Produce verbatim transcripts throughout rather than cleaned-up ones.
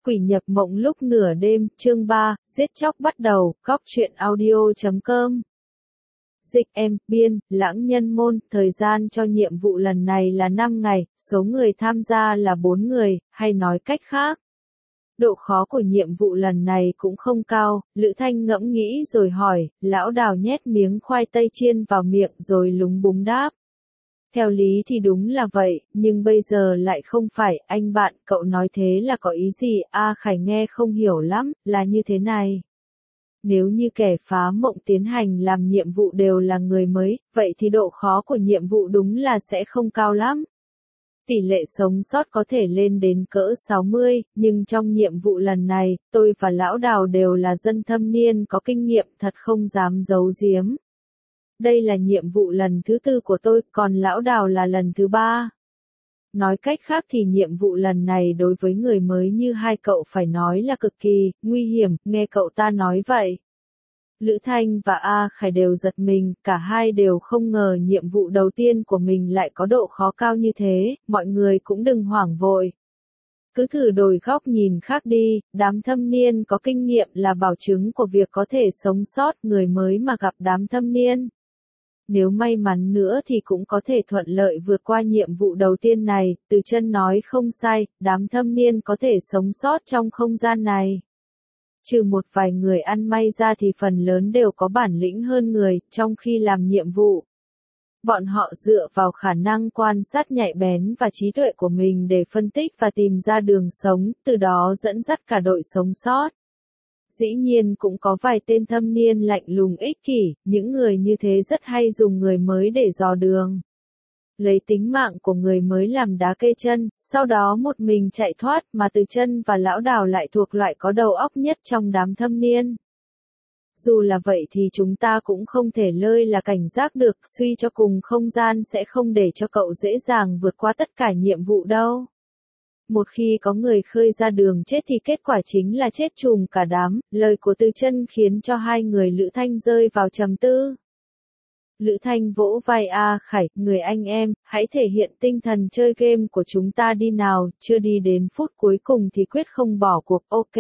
Quỷ nhập mộng lúc nửa đêm, chương ba, giết chóc bắt đầu, góc truyện audio chấm com. Dịch em, biên, lãng nhân môn, thời gian cho nhiệm vụ lần này là năm ngày, số người tham gia là bốn người, hay nói cách khác. Độ khó của nhiệm vụ lần này cũng không cao, Lữ Thanh ngẫm nghĩ rồi hỏi, lão Đào nhét miếng khoai tây chiên vào miệng rồi lúng búng đáp. Theo lý thì đúng là vậy, nhưng bây giờ lại không phải, anh bạn, cậu nói thế là có ý gì? A Khải nghe không hiểu lắm, là như thế này. Nếu như kẻ phá mộng tiến hành làm nhiệm vụ đều là người mới, vậy thì độ khó của nhiệm vụ đúng là sẽ không cao lắm. Tỷ lệ sống sót có thể lên đến cỡ sáu mươi, nhưng trong nhiệm vụ lần này, tôi và lão Đào đều là dân thâm niên có kinh nghiệm thật không dám giấu giếm. Đây là nhiệm vụ lần thứ tư của tôi, còn lão Đào là lần thứ ba. Nói cách khác thì nhiệm vụ lần này đối với người mới như hai cậu phải nói là cực kỳ nguy hiểm, nghe cậu ta nói vậy. Lữ Thanh và A Khải đều giật mình, cả hai đều không ngờ nhiệm vụ đầu tiên của mình lại có độ khó cao như thế, mọi người cũng đừng hoảng vội. Cứ thử đổi góc nhìn khác đi, đám thâm niên có kinh nghiệm là bảo chứng của việc có thể sống sót, người mới mà gặp đám thâm niên. Nếu may mắn nữa thì cũng có thể thuận lợi vượt qua nhiệm vụ đầu tiên này, Từ Chân nói không sai, đám thâm niên có thể sống sót trong không gian này. Trừ một vài người ăn may ra thì phần lớn đều có bản lĩnh hơn người, trong khi làm nhiệm vụ. Bọn họ dựa vào khả năng quan sát nhạy bén và trí tuệ của mình để phân tích và tìm ra đường sống, từ đó dẫn dắt cả đội sống sót. Dĩ nhiên cũng có vài tên thâm niên lạnh lùng ích kỷ, những người như thế rất hay dùng người mới để dò đường. Lấy tính mạng của người mới làm đá kê chân, sau đó một mình chạy thoát, mà Từ Chân và lão Đào lại thuộc loại có đầu óc nhất trong đám thâm niên. Dù là vậy thì chúng ta cũng không thể lơi là cảnh giác được, suy cho cùng không gian sẽ không để cho cậu dễ dàng vượt qua tất cả nhiệm vụ đâu. Một khi có người khơi ra đường chết thì kết quả chính là chết chùm cả đám, lời của Từ Chân khiến cho hai người Lữ Thanh rơi vào trầm tư. Lữ Thanh vỗ vai A Khải, người anh em, hãy thể hiện tinh thần chơi game của chúng ta đi nào, chưa đi đến phút cuối cùng thì quyết không bỏ cuộc, ok.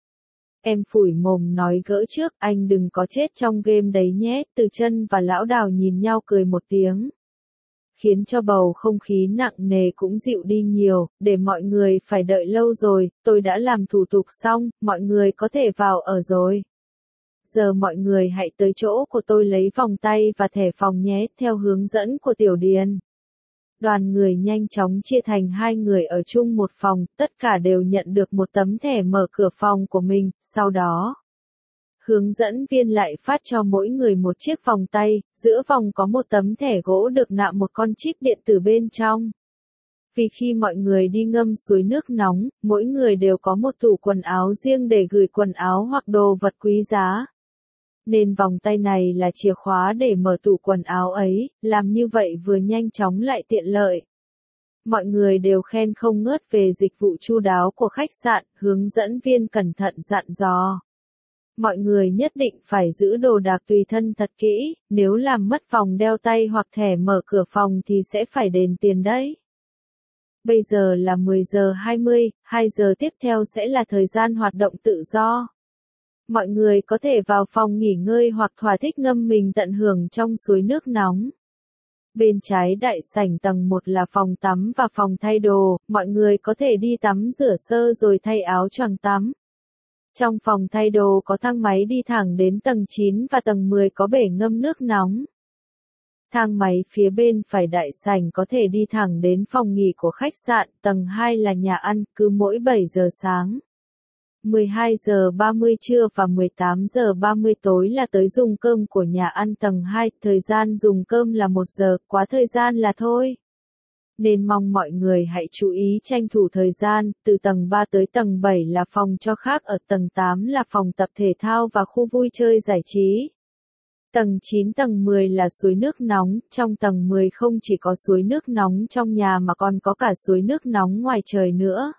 Em phủi mồm nói gỡ trước, anh đừng có chết trong game đấy nhé, Từ Chân và lão Đào nhìn nhau cười một tiếng. Khiến cho bầu không khí nặng nề cũng dịu đi nhiều, để mọi người phải đợi lâu rồi, tôi đã làm thủ tục xong, mọi người có thể vào ở rồi. Giờ mọi người hãy tới chỗ của tôi lấy vòng tay và thẻ phòng nhé, theo hướng dẫn của Tiểu Điền. Đoàn người nhanh chóng chia thành hai người ở chung một phòng, tất cả đều nhận được một tấm thẻ mở cửa phòng của mình, sau đó hướng dẫn viên lại phát cho mỗi người một chiếc vòng tay, giữa vòng có một tấm thẻ gỗ được nạm một con chip điện tử bên trong. Vì khi mọi người đi ngâm suối nước nóng, mỗi người đều có một tủ quần áo riêng để gửi quần áo hoặc đồ vật quý giá. Nên vòng tay này là chìa khóa để mở tủ quần áo ấy, làm như vậy vừa nhanh chóng lại tiện lợi. Mọi người đều khen không ngớt về dịch vụ chu đáo của khách sạn, hướng dẫn viên cẩn thận dặn dò. Mọi người nhất định phải giữ đồ đạc tùy thân thật kỹ, nếu làm mất vòng đeo tay hoặc thẻ mở cửa phòng thì sẽ phải đền tiền đấy. Bây giờ là mười giờ hai mươi, hai giờ tiếp theo sẽ là thời gian hoạt động tự do. Mọi người có thể vào phòng nghỉ ngơi hoặc thỏa thích ngâm mình tận hưởng trong suối nước nóng. Bên trái đại sảnh tầng một là phòng tắm và phòng thay đồ, mọi người có thể đi tắm rửa sơ rồi thay áo choàng tắm. Trong phòng thay đồ có thang máy đi thẳng đến tầng chín và tầng mười có bể ngâm nước nóng. Thang máy phía bên phải đại sảnh có thể đi thẳng đến phòng nghỉ của khách sạn, tầng hai là nhà ăn, cứ mỗi bảy giờ sáng, mười hai giờ ba mươi trưa và mười tám giờ ba mươi tối là tới dùng cơm của nhà ăn tầng hai, thời gian dùng cơm là một giờ, quá thời gian là thôi. Nên mong mọi người hãy chú ý tranh thủ thời gian, từ tầng ba tới tầng bảy là phòng cho khác, ở tầng tám là phòng tập thể thao và khu vui chơi giải trí. Tầng chín tầng mười là suối nước nóng, trong tầng mười không chỉ có suối nước nóng trong nhà mà còn có cả suối nước nóng ngoài trời nữa.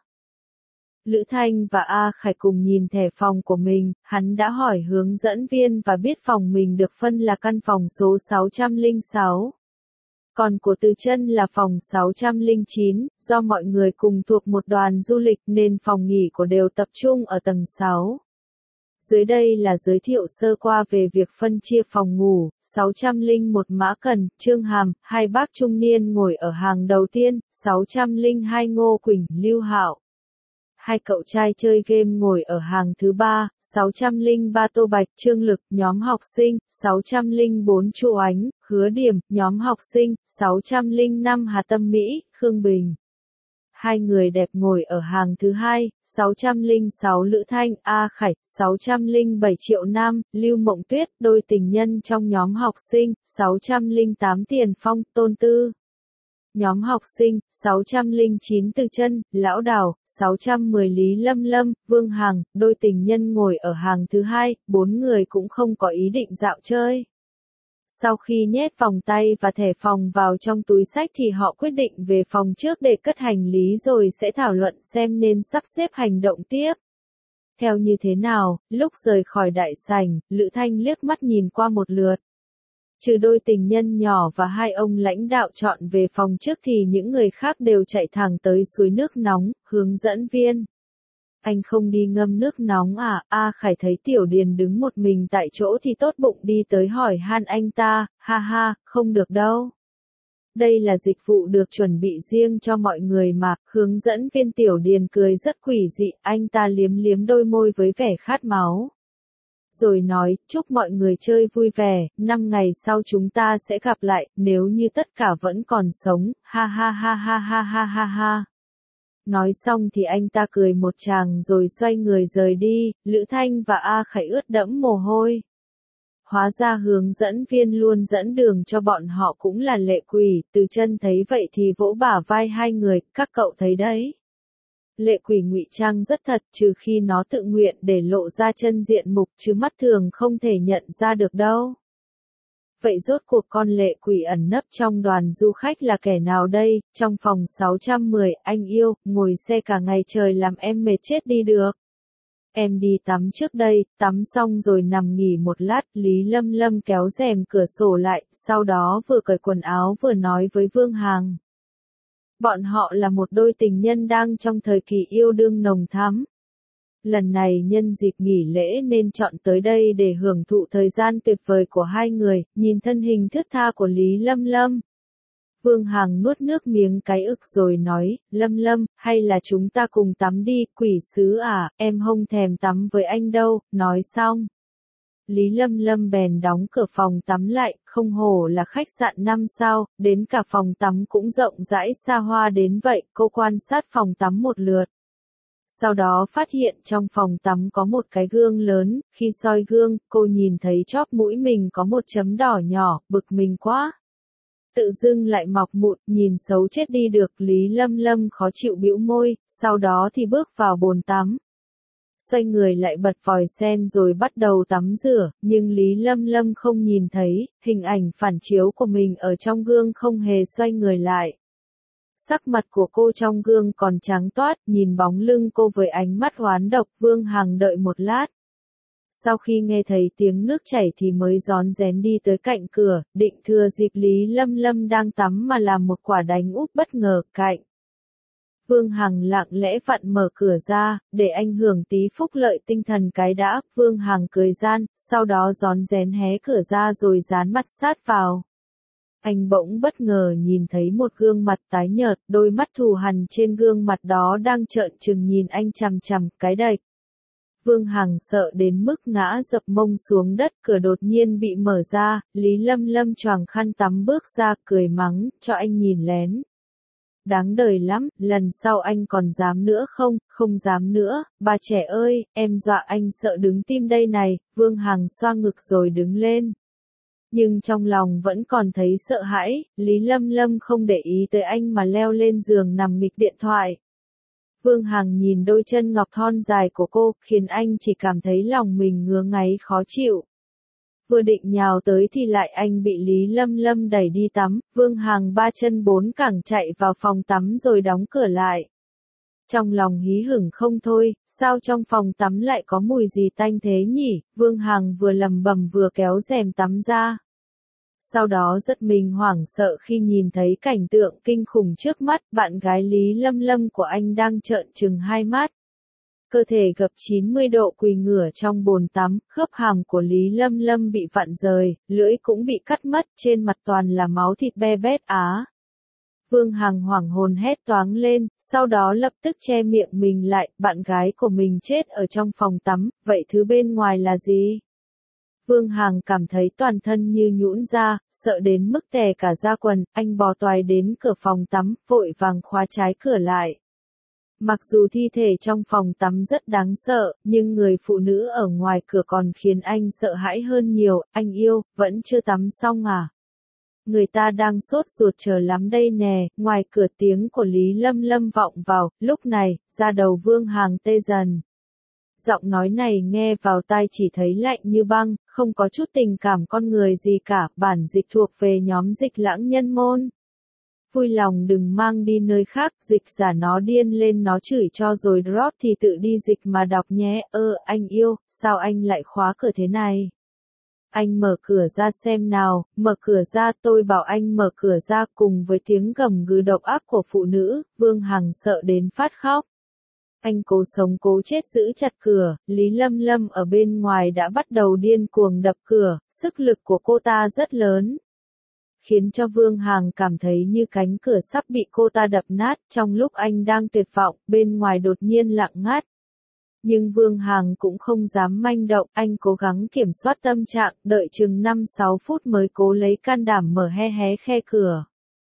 Lữ Thanh và A Khải cùng nhìn thẻ phòng của mình, hắn đã hỏi hướng dẫn viên và biết phòng mình được phân là căn phòng số sáu không sáu. Còn của Từ Chân là phòng sáu trăm lẻ chín, do mọi người cùng thuộc một đoàn du lịch nên phòng nghỉ của đều tập trung ở tầng sáu. Dưới đây là giới thiệu sơ qua về việc phân chia phòng ngủ. Sáu trăm lẻ một Mã Cần, Trương Hàm, hai bác trung niên ngồi ở hàng đầu tiên. Sáu trăm lẻ hai Ngô Quỳnh, Lưu Hạo, hai cậu trai chơi game ngồi ở hàng thứ ba. Sáu trăm lẻ ba Tô Bạch, Trương Lực, nhóm học sinh. Sáu trăm lẻ bốn Chu Ánh, Hứa Điểm, nhóm học sinh. Sáu trăm lẻ năm Hà Tâm Mỹ, Khương Bình, hai người đẹp ngồi ở hàng thứ hai. Sáu trăm lẻ sáu Lữ Thanh, A Khải. Sáu trăm lẻ bảy Triệu Nam, Lưu Mộng Tuyết, đôi tình nhân trong nhóm học sinh. Sáu trăm lẻ tám Tiền Phong, Tôn Tư, nhóm học sinh. Sáu trăm lẻ chín Từ Chân, Lão Đào. Sáu trăm mười Lý Lâm Lâm, Vương Hằng, đôi tình nhân ngồi ở hàng thứ hai. Bốn người cũng không có ý định dạo chơi. Sau khi nhét vòng tay và thẻ phòng vào trong túi xách thì họ quyết định về phòng trước để cất hành lý rồi sẽ thảo luận xem nên sắp xếp hành động tiếp theo như thế nào. Lúc rời khỏi đại sảnh, Lữ Thanh liếc mắt nhìn qua một lượt. Trừ đôi tình nhân nhỏ và hai ông lãnh đạo chọn về phòng trước thì những người khác đều chạy thẳng tới suối nước nóng. Hướng dẫn viên: anh không đi ngâm nước nóng à? A Khải thấy Tiểu Điền đứng một mình tại chỗ thì tốt bụng đi tới hỏi han anh ta. Ha ha, không được đâu. Đây là dịch vụ được chuẩn bị riêng cho mọi người mà. Hướng dẫn viên Tiểu Điền cười rất quỷ dị, anh ta liếm liếm đôi môi với vẻ khát máu. Rồi nói, chúc mọi người chơi vui vẻ, năm ngày sau chúng ta sẽ gặp lại, nếu như tất cả vẫn còn sống. Ha ha ha ha ha ha ha ha. Nói xong thì anh ta cười một tràng rồi xoay người rời đi. Lữ Thanh và A Khải ướt đẫm mồ hôi. Hóa ra hướng dẫn viên luôn dẫn đường cho bọn họ cũng là Lệ Quỷ. Từ Chân thấy vậy thì vỗ bả vai hai người, các cậu thấy đấy. Lệ Quỷ ngụy trang rất thật, trừ khi nó tự nguyện để lộ ra chân diện mục, chứ mắt thường không thể nhận ra được đâu. Vậy rốt cuộc con lệ quỷ ẩn nấp trong đoàn du khách là kẻ nào đây? Trong phòng sáu trăm mười, anh yêu, ngồi xe cả ngày trời làm em mệt chết đi được. Em đi tắm trước đây, tắm xong rồi nằm nghỉ một lát. Lý Lâm Lâm kéo rèm cửa sổ lại, sau đó vừa cởi quần áo vừa nói với Vương Hằng. Bọn họ là một đôi tình nhân đang trong thời kỳ yêu đương nồng thắm. Lần này nhân dịp nghỉ lễ nên chọn tới đây để hưởng thụ thời gian tuyệt vời của hai người. Nhìn thân hình thướt tha của Lý Lâm Lâm, Vương Hằng nuốt nước miếng cái ức rồi nói, Lâm Lâm, hay là chúng ta cùng tắm đi. Quỷ sứ à, em không thèm tắm với anh đâu. Nói xong, Lý Lâm Lâm bèn đóng cửa phòng tắm lại. Không hổ là khách sạn năm sao, đến cả phòng tắm cũng rộng rãi xa hoa đến vậy. Cô quan sát phòng tắm một lượt, sau đó phát hiện trong phòng tắm có một cái gương lớn. Khi soi gương, cô nhìn thấy chóp mũi mình có một chấm đỏ nhỏ, bực mình quá. Tự dưng lại mọc mụn, nhìn xấu chết đi được. Lý Lâm Lâm khó chịu bĩu môi, sau đó thì bước vào bồn tắm. Xoay người lại bật vòi sen rồi bắt đầu tắm rửa, nhưng Lý Lâm Lâm không nhìn thấy, hình ảnh phản chiếu của mình ở trong gương không hề xoay người lại. Sắc mặt của cô trong gương còn trắng toát, nhìn bóng lưng cô với ánh mắt oán độc. Vương Hằng đợi một lát. Sau khi nghe thấy tiếng nước chảy thì mới rón rén đi tới cạnh cửa, định thừa dịp Lý Lâm Lâm đang tắm mà làm một quả đánh úp bất ngờ cạnh. Vương Hằng lặng lẽ vặn mở cửa ra, để anh hưởng tí phúc lợi tinh thần cái đã. Vương Hằng cười gian, sau đó rón rén hé cửa ra rồi dán mặt sát vào. Anh bỗng bất ngờ nhìn thấy một gương mặt tái nhợt, đôi mắt thù hằn trên gương mặt đó đang trợn trừng nhìn anh chằm chằm. Cái đạch. Vương Hằng sợ đến mức ngã dập mông xuống đất. Cửa đột nhiên bị mở ra, Lý Lâm Lâm choàng khăn tắm bước ra, cười mắng, cho anh nhìn lén. Đáng đời lắm, lần sau anh còn dám nữa không? Không dám nữa, bà trẻ ơi, em dọa anh sợ đứng tim đây này. Vương Hằng xoa ngực rồi đứng lên. Nhưng trong lòng vẫn còn thấy sợ hãi. Lý Lâm Lâm không để ý tới anh mà leo lên giường nằm nghịch điện thoại. Vương Hằng nhìn đôi chân ngọc thon dài của cô, khiến anh chỉ cảm thấy lòng mình ngứa ngáy khó chịu. Vừa định nhào tới thì lại anh bị Lý Lâm Lâm đẩy đi tắm. Vương Hằng ba chân bốn cẳng chạy vào phòng tắm rồi đóng cửa lại. Trong lòng hí hửng không thôi, sao trong phòng tắm lại có mùi gì tanh thế nhỉ? Vương Hằng vừa lầm bầm vừa kéo rèm tắm ra. sau đó giật mình hoảng sợ khi nhìn thấy cảnh tượng kinh khủng trước mắt, bạn gái Lý Lâm Lâm của anh đang trợn trừng hai mắt. Cơ thể gập chín mươi độ quỳ ngửa trong bồn tắm, khớp hàm của Lý Lâm Lâm bị vặn rời, lưỡi cũng bị cắt mất, trên mặt toàn là máu thịt be bét á. Vương Hằng hoảng hồn hét toáng lên, sau đó lập tức che miệng mình lại, bạn gái của mình chết ở trong phòng tắm, vậy thứ bên ngoài là gì? Vương Hằng cảm thấy toàn thân như nhũn ra, sợ đến mức tè cả da quần, anh bò toài đến cửa phòng tắm, vội vàng khóa trái cửa lại. Mặc dù thi thể trong phòng tắm rất đáng sợ, nhưng người phụ nữ ở ngoài cửa còn khiến anh sợ hãi hơn nhiều, anh yêu, vẫn chưa tắm xong à? Người ta đang sốt ruột chờ lắm đây nè, ngoài cửa tiếng của Lý Lâm Lâm vọng vào, lúc này, da đầu Vương Hằng tê dần. Giọng nói này nghe vào tai chỉ thấy lạnh như băng, không có chút tình cảm con người gì cả, bản dịch thuộc về nhóm Dịch Lãng Nhân Môn. Vui lòng đừng mang đi nơi khác, dịch giả nó điên lên nó chửi cho rồi drop thì tự đi dịch mà đọc nhé, ơ anh yêu, sao anh lại khóa cửa thế này? Anh mở cửa ra xem nào, mở cửa ra, tôi bảo anh mở cửa ra. Cùng với tiếng gầm gừ độc ác của phụ nữ, Vương Hằng sợ đến phát khóc. Anh cố sống cố chết giữ chặt cửa, Lý Lâm Lâm ở bên ngoài đã bắt đầu điên cuồng đập cửa, sức lực của cô ta rất lớn, khiến cho Vương Hằng cảm thấy như cánh cửa sắp bị cô ta đập nát. Trong lúc anh đang tuyệt vọng, bên ngoài đột nhiên lặng ngắt. Nhưng Vương Hằng cũng không dám manh động, anh cố gắng kiểm soát tâm trạng, đợi chừng năm sáu phút mới cố lấy can đảm mở hé hé khe cửa.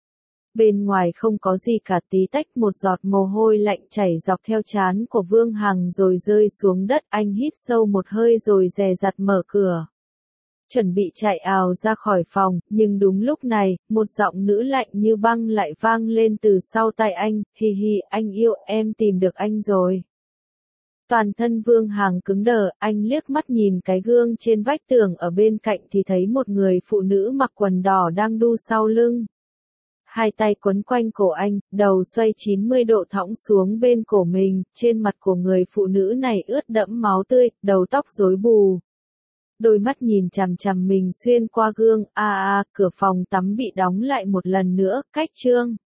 Bên ngoài không có gì cả, tí tách một giọt mồ hôi lạnh chảy dọc theo trán của Vương Hằng rồi rơi xuống đất, anh hít sâu một hơi rồi dè dặt mở cửa. Chuẩn bị chạy ào ra khỏi phòng, nhưng đúng lúc này, một giọng nữ lạnh như băng lại vang lên từ sau tai anh, hi hi, anh yêu, em tìm được anh rồi. Toàn thân Vương Hằng cứng đờ, anh liếc mắt nhìn cái gương trên vách tường ở bên cạnh thì thấy một người phụ nữ mặc quần đỏ đang đu sau lưng. Hai tay quấn quanh cổ anh, đầu xoay chín mươi độ thõng xuống bên cổ mình, trên mặt của người phụ nữ này ướt đẫm máu tươi, đầu tóc rối bù. Đôi mắt nhìn chằm chằm mình xuyên qua gương, a a, cửa phòng tắm bị đóng lại một lần nữa, cách chương.